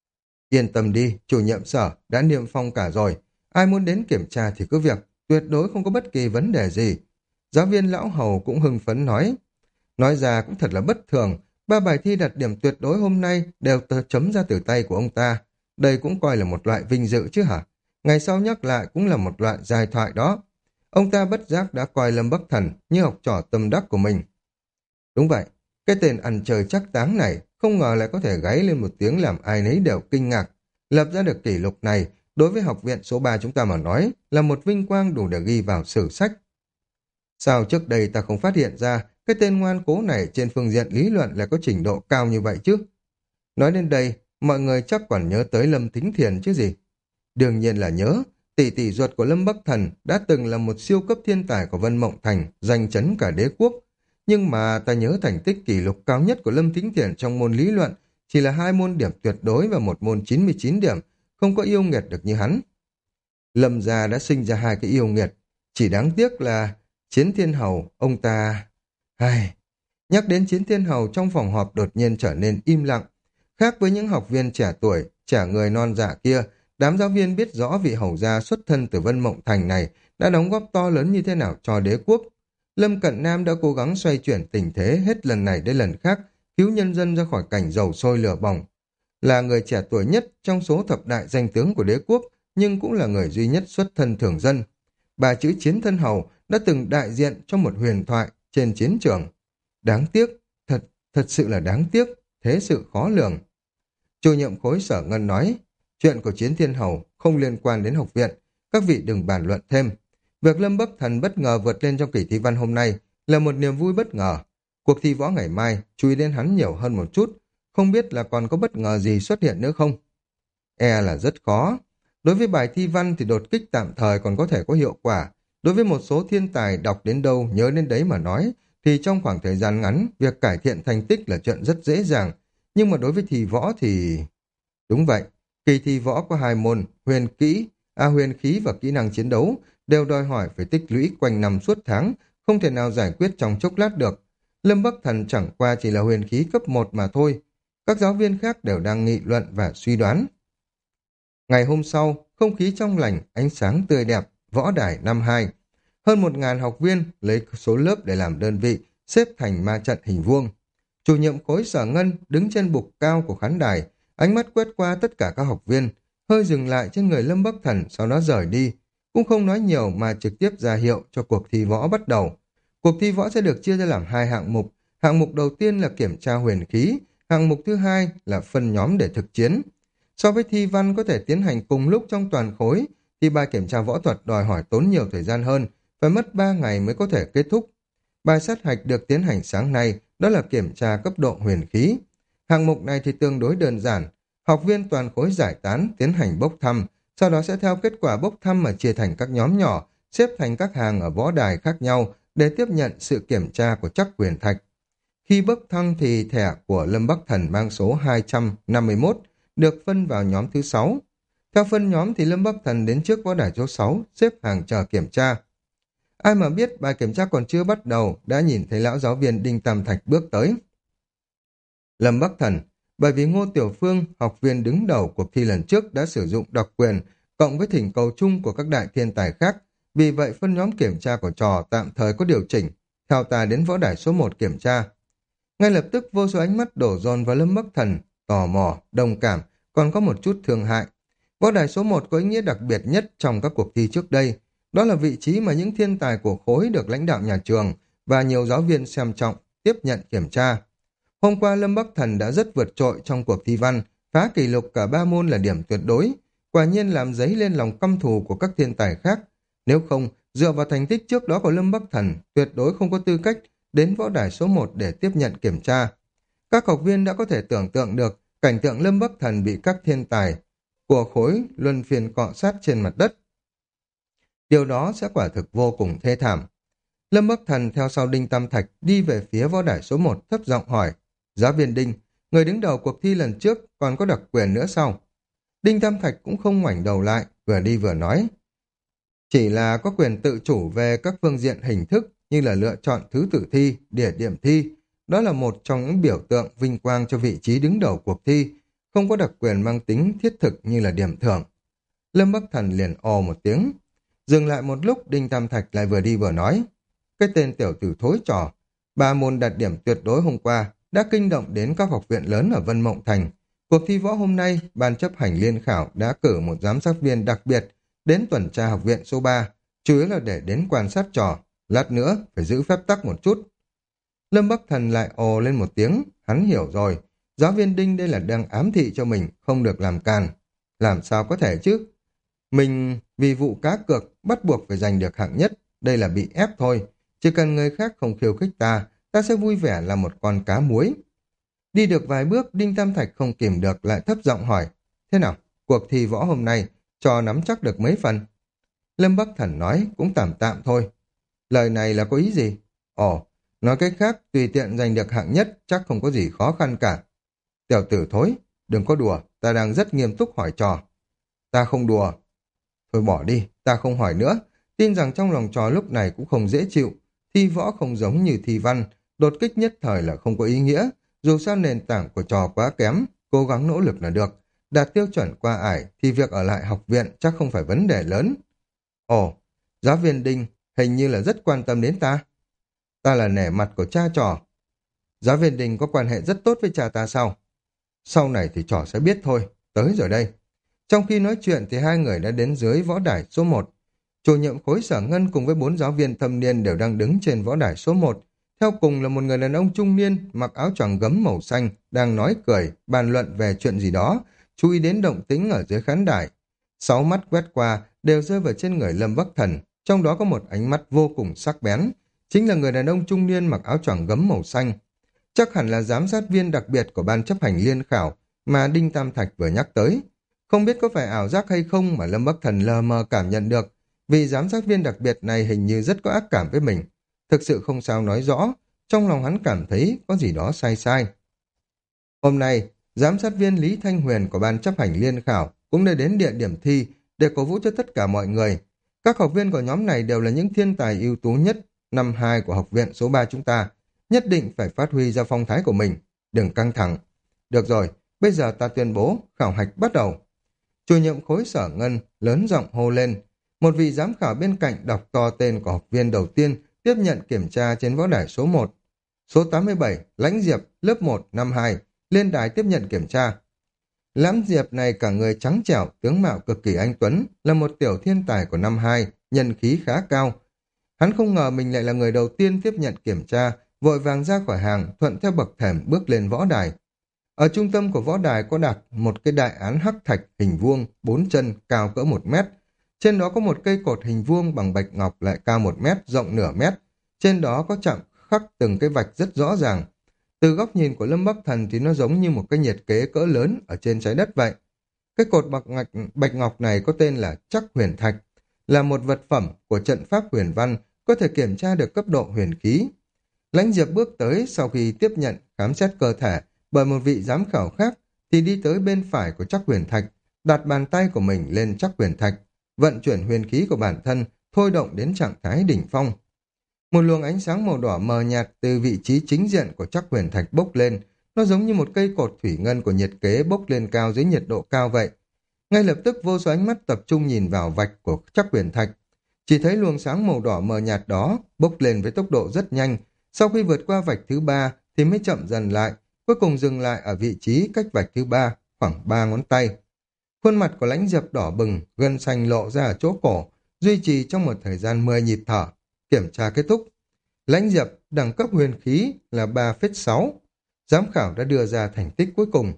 Yên tâm đi, chủ nhiệm sở đã niêm phong cả rồi. Ai muốn đến kiểm tra thì cứ việc, tuyệt đối không có bất kỳ vấn đề gì. Giáo viên Lão Hầu cũng hưng phấn nói. Nói ra cũng thật là bất thường, ba bài thi đạt điểm tuyệt đối hôm nay đều tờ chấm ra từ tay của ông ta. Đây cũng coi là một loại vinh dự chứ hả? Ngày sau nhắc lại cũng là một loại giai thoại đó. Ông ta bất giác đã coi Lâm Bắc Thần như học trò tâm đắc của mình. Đúng vậy, cái tên ăn chơi chắc táng này không ngờ lại có thể gáy lên một tiếng làm ai nấy đều kinh ngạc. Lập ra được kỷ lục này, đối với học viện số ba chúng ta mà nói, là một vinh quang đủ để ghi vào sử sách. Sao trước đây ta không phát hiện ra cái tên ngoan cố này trên phương diện lý luận lại có trình độ cao như vậy chứ? Nói đến đây, mọi người chắc còn nhớ tới Lâm Thính Thiền chứ gì? Đương nhiên là nhớ, tỷ tỷ ruột của Lâm Bắc Thần đã từng là một siêu cấp thiên tài của Vân Mộng Thành, danh chấn cả đế quốc. Nhưng mà ta nhớ thành tích kỷ lục cao nhất của Lâm Thính Thiền trong môn lý luận chỉ là hai môn điểm tuyệt đối và một môn chín mươi chín điểm, không có yêu nghiệt được như hắn. Lâm gia đã sinh ra hai cái yêu nghiệt, chỉ đáng tiếc là Chiến Thiên Hầu, ông ta... Ai... Nhắc đến Chiến Thiên Hầu trong phòng họp đột nhiên trở nên im lặng. Khác với những học viên trẻ tuổi, trẻ người non dạ kia, đám giáo viên biết rõ vị hầu gia xuất thân từ Vân Mộng Thành này đã đóng góp to lớn như thế nào cho đế quốc. Lâm Cận Nam đã cố gắng xoay chuyển tình thế hết lần này đến lần khác, cứu nhân dân ra khỏi cảnh dầu sôi lửa bỏng. Là người trẻ tuổi nhất trong số thập đại danh tướng của đế quốc, nhưng cũng là người duy nhất xuất thân thường dân. Bà chữ Chiến Thân Hầu đã từng đại diện cho một huyền thoại trên chiến trường. Đáng tiếc, thật, thật sự là đáng tiếc, thế sự khó lường. Chủ nhiệm khối Sở Ngân nói, chuyện của Chiến Thiên Hầu không liên quan đến học viện, các vị đừng bàn luận thêm. Việc Lâm Bắc Thần bất ngờ vượt lên trong kỳ thi văn hôm nay là một niềm vui bất ngờ. Cuộc thi võ ngày mai chú ý đến hắn nhiều hơn một chút, không biết là còn có bất ngờ gì xuất hiện nữa không? E là rất khó. Đối với bài thi văn thì đột kích tạm thời còn có thể có hiệu quả. Đối với một số thiên tài đọc đến đâu nhớ đến đấy mà nói, thì trong khoảng thời gian ngắn, việc cải thiện thành tích là chuyện rất dễ dàng. Nhưng mà đối với thi võ thì... Đúng vậy, kỳ thi võ có hai môn, huyền kỹ, à huyền khí và kỹ năng chiến đấu, đều đòi hỏi phải tích lũy quanh năm suốt tháng, không thể nào giải quyết trong chốc lát được. Lâm Bắc Thần chẳng qua chỉ là huyền khí cấp một mà thôi. Các giáo viên khác đều đang nghị luận và suy đoán. Ngày hôm sau, không khí trong lành, ánh sáng tươi đẹp, võ đài năm hai. Hơn một ngàn học viên lấy số lớp để làm đơn vị, xếp thành ma trận hình vuông. Chủ nhiệm khối Sở Ngân đứng trên bục cao của khán đài, ánh mắt quét qua tất cả các học viên, hơi dừng lại trên người Lâm Bắc Thần, sau đó rời đi. Cũng không nói nhiều mà trực tiếp ra hiệu cho cuộc thi võ bắt đầu. Cuộc thi võ sẽ được chia ra làm hai hạng mục. Hạng mục đầu tiên là kiểm tra huyền khí, hạng mục thứ hai là phân nhóm để thực chiến. So với thi văn có thể tiến hành cùng lúc trong toàn khối, thì bài kiểm tra võ thuật đòi hỏi tốn nhiều thời gian hơn, phải mất ba ngày mới có thể kết thúc. Bài sát hạch được tiến hành sáng nay, đó là kiểm tra cấp độ huyền khí. Hạng mục này thì tương đối đơn giản. Học viên toàn khối giải tán, tiến hành bốc thăm, sau đó sẽ theo kết quả bốc thăm mà chia thành các nhóm nhỏ, xếp thành các hàng ở võ đài khác nhau để tiếp nhận sự kiểm tra của Trắc Huyền Thạch. Khi bốc thăm thì thẻ của Lâm Bắc Thần mang số hai trăm năm mươi mốt, được phân vào nhóm thứ sáu. Theo phân nhóm thì Lâm Bắc Thần đến trước võ đài số sáu, xếp hàng chờ kiểm tra. Ai mà biết bài kiểm tra còn chưa bắt đầu, đã nhìn thấy lão giáo viên Đinh Tam Thạch bước tới. Lâm Bắc Thần, bởi vì Ngô Tiểu Phương, học viên đứng đầu cuộc thi lần trước đã sử dụng độc quyền, cộng với thỉnh cầu chung của các đại thiên tài khác, vì vậy phân nhóm kiểm tra của trò tạm thời có điều chỉnh, theo ta đến võ đài số một kiểm tra. Ngay lập tức vô số ánh mắt đổ dồn vào Lâm Bắc Thần, tò mò, đồng cảm, còn có một chút thương hại. Võ đài số một có ý nghĩa đặc biệt nhất trong các cuộc thi trước đây, đó là vị trí mà những thiên tài của khối được lãnh đạo nhà trường và nhiều giáo viên xem trọng, tiếp nhận kiểm tra. Hôm qua Lâm Bắc Thần đã rất vượt trội trong cuộc thi văn, phá kỷ lục cả ba môn là điểm tuyệt đối, quả nhiên làm dấy lên lòng căm thù của các thiên tài khác. Nếu không, dựa vào thành tích trước đó của Lâm Bắc Thần, tuyệt đối không có tư cách đến võ đài số một để tiếp nhận kiểm tra. Các học viên đã có thể tưởng tượng được cảnh tượng Lâm Bắc Thần bị các thiên tài của khối luân phiên cọ sát trên mặt đất. Điều đó sẽ quả thực vô cùng thê thảm. Lâm Bắc Thần theo sau Đinh Tam Thạch đi về phía võ đài số một, thấp giọng hỏi, giáo viên Đinh, người đứng đầu cuộc thi lần trước còn có đặc quyền nữa sao? Đinh Tam Thạch cũng không ngoảnh đầu lại, vừa đi vừa nói, chỉ là có quyền tự chủ về các phương diện hình thức như là lựa chọn thứ tự thi, địa điểm thi. Đó là một trong những biểu tượng vinh quang cho vị trí đứng đầu cuộc thi, không có đặc quyền mang tính thiết thực như là điểm thưởng. Lâm Bắc Thần liền ồ một tiếng. Dừng lại một lúc, Đinh Tam Thạch lại vừa đi vừa nói, cái tên tiểu tử thối trò, ba môn đạt điểm tuyệt đối hôm qua đã kinh động đến các học viện lớn ở Vân Mộng Thành. Cuộc thi võ hôm nay, ban chấp hành liên khảo đã cử một giám sát viên đặc biệt đến tuần tra học viện số ba, chủ yếu là để đến quan sát trò, lát nữa phải giữ phép tắc một chút. Lâm Bắc Thần lại ồ lên một tiếng, hắn hiểu rồi, giáo viên Đinh đây là đang ám thị cho mình không được làm càn. Làm sao có thể chứ? Mình vì vụ cá cược bắt buộc phải giành được hạng nhất, đây là bị ép thôi. Chỉ cần người khác không khiêu khích ta, ta sẽ vui vẻ là một con cá muối. Đi được vài bước, Đinh Tam Thạch không kìm được lại thấp giọng hỏi, thế nào, cuộc thi võ hôm nay, trò nắm chắc được mấy phần? Lâm Bắc Thần nói, cũng tạm tạm thôi. Lời này là có ý gì? Ồ, nói cách khác, tùy tiện giành được hạng nhất chắc không có gì khó khăn cả. Tiểu tử thối, đừng có đùa, ta đang rất nghiêm túc hỏi trò. Ta không đùa. Thôi bỏ đi, ta không hỏi nữa. Tin rằng trong lòng trò lúc này cũng không dễ chịu. Thi võ không giống như thi văn, đột kích nhất thời là không có ý nghĩa, dù sao nền tảng của trò quá kém, cố gắng nỗ lực là được. Đạt tiêu chuẩn qua ải thì việc ở lại học viện chắc không phải vấn đề lớn. Ồ, giáo viên Đinh hình như là rất quan tâm đến ta. Ta là nể mặt của cha trò. Giáo viên Đinh có quan hệ rất tốt với cha ta sao? Sau này thì trò sẽ biết thôi, tới rồi đây. Trong khi nói chuyện thì hai người đã đến dưới võ đài số một. Chủ nhiệm khối Sở Ngân cùng với bốn giáo viên thâm niên đều đang đứng trên võ đài số một. Theo cùng là một người đàn ông trung niên mặc áo choàng gấm màu xanh đang nói cười, bàn luận về chuyện gì đó, chú ý đến động tĩnh ở dưới khán đài. Sáu mắt quét qua đều rơi vào trên người Lâm Bắc Thần, trong đó có một ánh mắt vô cùng sắc bén, chính là người đàn ông trung niên mặc áo choàng gấm màu xanh. Chắc hẳn là giám sát viên đặc biệt của ban chấp hành liên khảo mà Đinh Tam Thạch vừa nhắc tới. Không biết có phải ảo giác hay không mà Lâm Bắc Thần lờ mờ cảm nhận được, vì giám sát viên đặc biệt này hình như rất có ác cảm với mình. Thực sự không sao nói rõ, trong lòng hắn cảm thấy có gì đó sai sai. Hôm nay, giám sát viên Lý Thanh Huyền của ban chấp hành liên khảo cũng đã đến địa điểm thi để cổ vũ cho tất cả mọi người. Các học viên của nhóm này đều là những thiên tài ưu tú nhất năm hai của học viện số ba chúng ta. Nhất định phải phát huy ra phong thái của mình. Đừng căng thẳng. Được rồi, bây giờ ta tuyên bố khảo hạch bắt đầu. Chủ nhiệm khối Sở Ngân lớn giọng hô lên. Một vị giám khảo bên cạnh đọc to tên của học viên đầu tiên tiếp nhận kiểm tra trên võ đài số một. Số tám mươi bảy, Lãnh Diệp, lớp một, năm hai, lên đài tiếp nhận kiểm tra. Lãnh Diệp này cả người trắng trẻo, tướng mạo cực kỳ anh tuấn, là một tiểu thiên tài của năm hai, nhân khí khá cao. Hắn không ngờ mình lại là người đầu tiên tiếp nhận kiểm tra, vội vàng ra khỏi hàng, thuận theo bậc thềm bước lên võ đài. Ở trung tâm của võ đài có đặt một cái đại án hắc thạch hình vuông, bốn chân, cao cỡ một mét. Trên đó có một cây cột hình vuông bằng bạch ngọc lại cao một mét, rộng nửa mét. Trên đó có chạm khắc từng cái vạch rất rõ ràng. Từ góc nhìn của Lâm Bắc Thần thì nó giống như một cái nhiệt kế cỡ lớn ở trên trái đất vậy. Cái cột bạch ngọc, bạch ngọc này có tên là Trắc Huyền Thạch, là một vật phẩm của trận pháp huyền văn, có thể kiểm tra được cấp độ huyền khí. Lãnh Diệp bước tới sau khi tiếp nhận khám xét cơ thể bởi một vị giám khảo khác thì đi tới bên phải của Trắc Huyền Thạch, đặt bàn tay của mình lên Trắc Huyền Thạch, vận chuyển huyền khí của bản thân, thôi động đến trạng thái đỉnh phong. Một luồng ánh sáng màu đỏ mờ nhạt từ vị trí chính diện của Trắc Huyền Thạch bốc lên, nó giống như một cây cột thủy ngân của nhiệt kế bốc lên cao dưới nhiệt độ cao vậy. Ngay lập tức vô số ánh mắt tập trung nhìn vào vạch của Trắc Huyền Thạch. Chỉ thấy luồng sáng màu đỏ mờ nhạt đó bốc lên với tốc độ rất nhanh, sau khi vượt qua vạch thứ ba thì mới chậm dần lại, cuối cùng dừng lại ở vị trí cách vạch thứ ba khoảng ba ngón tay. Khuôn mặt của Lãnh Diệp đỏ bừng, gân xanh lộ ra ở chỗ cổ, duy trì trong một thời gian mười nhịp thở. Kiểm tra kết thúc. Lãnh Diệp đẳng cấp huyền khí là ba phẩy sáu. Giám khảo đã đưa ra thành tích cuối cùng.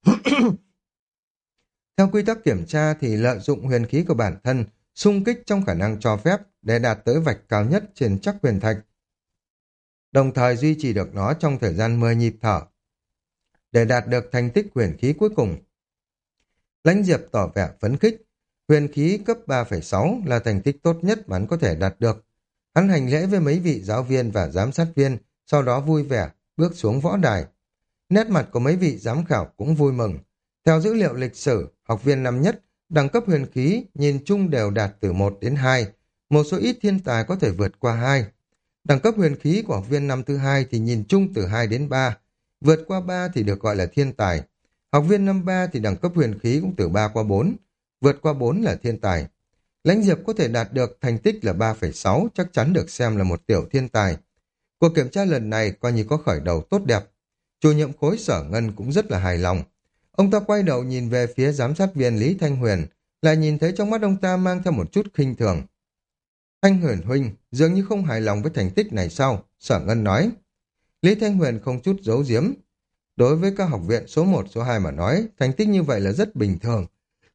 Theo quy tắc kiểm tra thì lợi dụng huyền khí của bản thân, xung kích trong khả năng cho phép để đạt tới vạch cao nhất trên Trắc Huyền Thạch, đồng thời duy trì được nó trong thời gian mười nhịp thở để đạt được thành tích huyền khí cuối cùng. Lãnh Diệp tỏ vẻ phấn khích. Huyền khí cấp ba phẩy sáu là thành tích tốt nhất mà hắn có thể đạt được. Hắn hành lễ với mấy vị giáo viên và giám sát viên, sau đó vui vẻ bước xuống võ đài. Nét mặt của mấy vị giám khảo cũng vui mừng. Theo dữ liệu lịch sử, học viên năm nhất, đẳng cấp huyền khí nhìn chung đều đạt từ một đến hai. Một số ít thiên tài có thể vượt qua hai. Đẳng cấp huyền khí của học viên năm thứ hai thì nhìn chung từ hai đến ba. Vượt qua ba thì được gọi là thiên tài. Học viên năm ba thì đẳng cấp huyền khí cũng từ ba qua bốn. Vượt qua bốn là thiên tài. Lãnh Diệp có thể đạt được thành tích là ba phẩy sáu, chắc chắn được xem là một tiểu thiên tài. Cuộc kiểm tra lần này coi như có khởi đầu tốt đẹp. Chủ nhiệm khối Sở Ngân cũng rất là hài lòng. Ông ta quay đầu nhìn về phía giám sát viên Lý Thanh Huyền, lại nhìn thấy trong mắt ông ta mang theo một chút khinh thường. Thanh Huyền huynh dường như không hài lòng với thành tích này sao? Sở Ngân nói. Lý Thanh Huyền không chút giấu giếm. Đối với các học viện số một, số hai mà nói, thành tích như vậy là rất bình thường.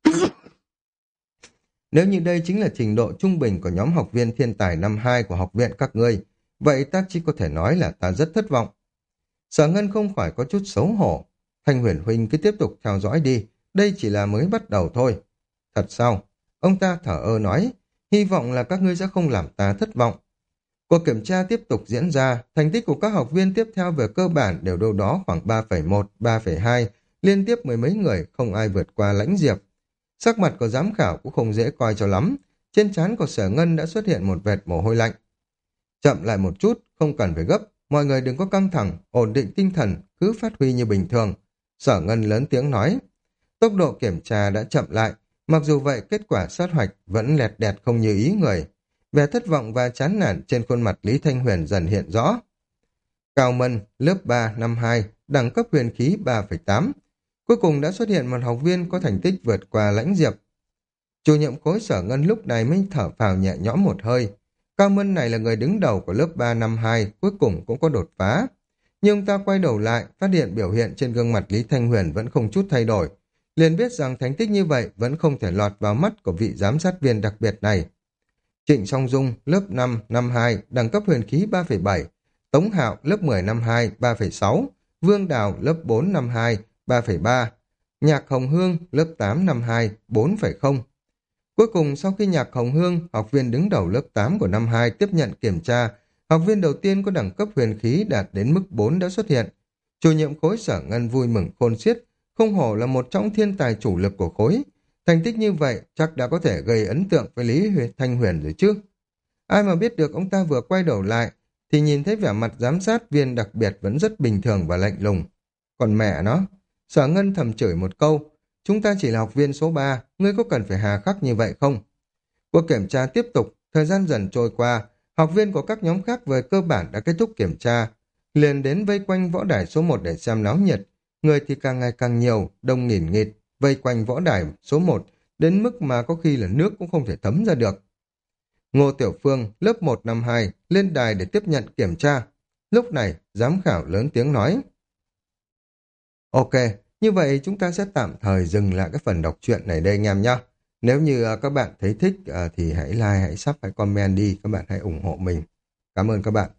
Nếu như đây chính là trình độ trung bình của nhóm học viên thiên tài năm hai của học viện các ngươi, vậy ta chỉ có thể nói là ta rất thất vọng. Sở Ngân không khỏi có chút xấu hổ. Thanh Huyền huynh cứ tiếp tục theo dõi đi, đây chỉ là mới bắt đầu thôi. Thật sao? Ông ta thở ơ nói, hy vọng là các ngươi sẽ không làm ta thất vọng. Cuộc kiểm tra tiếp tục diễn ra, thành tích của các học viên tiếp theo về cơ bản đều đâu đó khoảng ba phẩy một, ba phẩy hai, liên tiếp mười mấy người không ai vượt qua Lãnh Diệp. Sắc mặt của giám khảo cũng không dễ coi cho lắm, trên trán của Sở Ngân đã xuất hiện một vệt mồ hôi lạnh. Chậm lại một chút, không cần phải gấp, mọi người đừng có căng thẳng, ổn định tinh thần, cứ phát huy như bình thường. Sở Ngân lớn tiếng nói. Tốc độ kiểm tra đã chậm lại, mặc dù vậy kết quả sát hoạch vẫn lẹt đẹt không như ý người. Vẻ thất vọng và chán nản trên khuôn mặt Lý Thanh Huyền dần hiện rõ. Cao Mân, lớp ba năm hai, đẳng cấp huyền khí ba phẩy tám. Cuối cùng đã xuất hiện một học viên có thành tích vượt qua Lãnh Diệp. Chủ nhiệm khối Sở Ngân lúc này mới thở phào nhẹ nhõm một hơi. Cao Mân này là người đứng đầu của lớp ba năm hai, cuối cùng cũng có đột phá. Nhưng ta quay đầu lại, phát hiện biểu hiện trên gương mặt Lý Thanh Huyền vẫn không chút thay đổi. Liền biết rằng thành tích như vậy vẫn không thể lọt vào mắt của vị giám sát viên đặc biệt này. Trịnh Song Dung, lớp năm năm hai, đẳng cấp huyền khí ba phẩy bảy. Tống Hạo, lớp mười năm hai, ba phẩy sáu. Vương Đào, lớp bốn năm hai, ba phẩy ba. Nhạc Hồng Hương, lớp tám năm hai, bốn phẩy không. Cuối cùng sau khi Nhạc Hồng Hương, học viên đứng đầu lớp tám của năm hai tiếp nhận kiểm tra, học viên đầu tiên có đẳng cấp huyền khí đạt đến mức bốn đã xuất hiện. Chủ nhiệm khối Sở Ngân vui mừng khôn xiết, không hổ là một trong thiên tài chủ lực của khối. Thành tích như vậy chắc đã có thể gây ấn tượng với Lý Huyền Thanh Huyền rồi chứ. Ai mà biết được ông ta vừa quay đầu lại, thì nhìn thấy vẻ mặt giám sát viên đặc biệt vẫn rất bình thường và lạnh lùng. Còn mẹ nó, Sở Ngân thầm chửi một câu, chúng ta chỉ là học viên số ba, ngươi có cần phải hà khắc như vậy không? Cuộc kiểm tra tiếp tục, thời gian dần trôi qua, học viên của các nhóm khác về cơ bản đã kết thúc kiểm tra, liền đến vây quanh võ đài số một để xem náo nhiệt. Người thì càng ngày càng nhiều, đông nghìn nghịt, vây quanh võ đài số một, đến mức mà có khi là nước cũng không thể thấm ra được. Ngô Tiểu Phương, lớp một năm hai, lên đài để tiếp nhận kiểm tra. Lúc này, giám khảo lớn tiếng nói. Ok, như vậy chúng ta sẽ tạm thời dừng lại cái phần đọc truyện này đây anh em nhé. Nếu như uh, các bạn thấy thích uh, thì hãy like, hãy sub, hãy comment đi, các bạn hãy ủng hộ mình. Cảm ơn các bạn.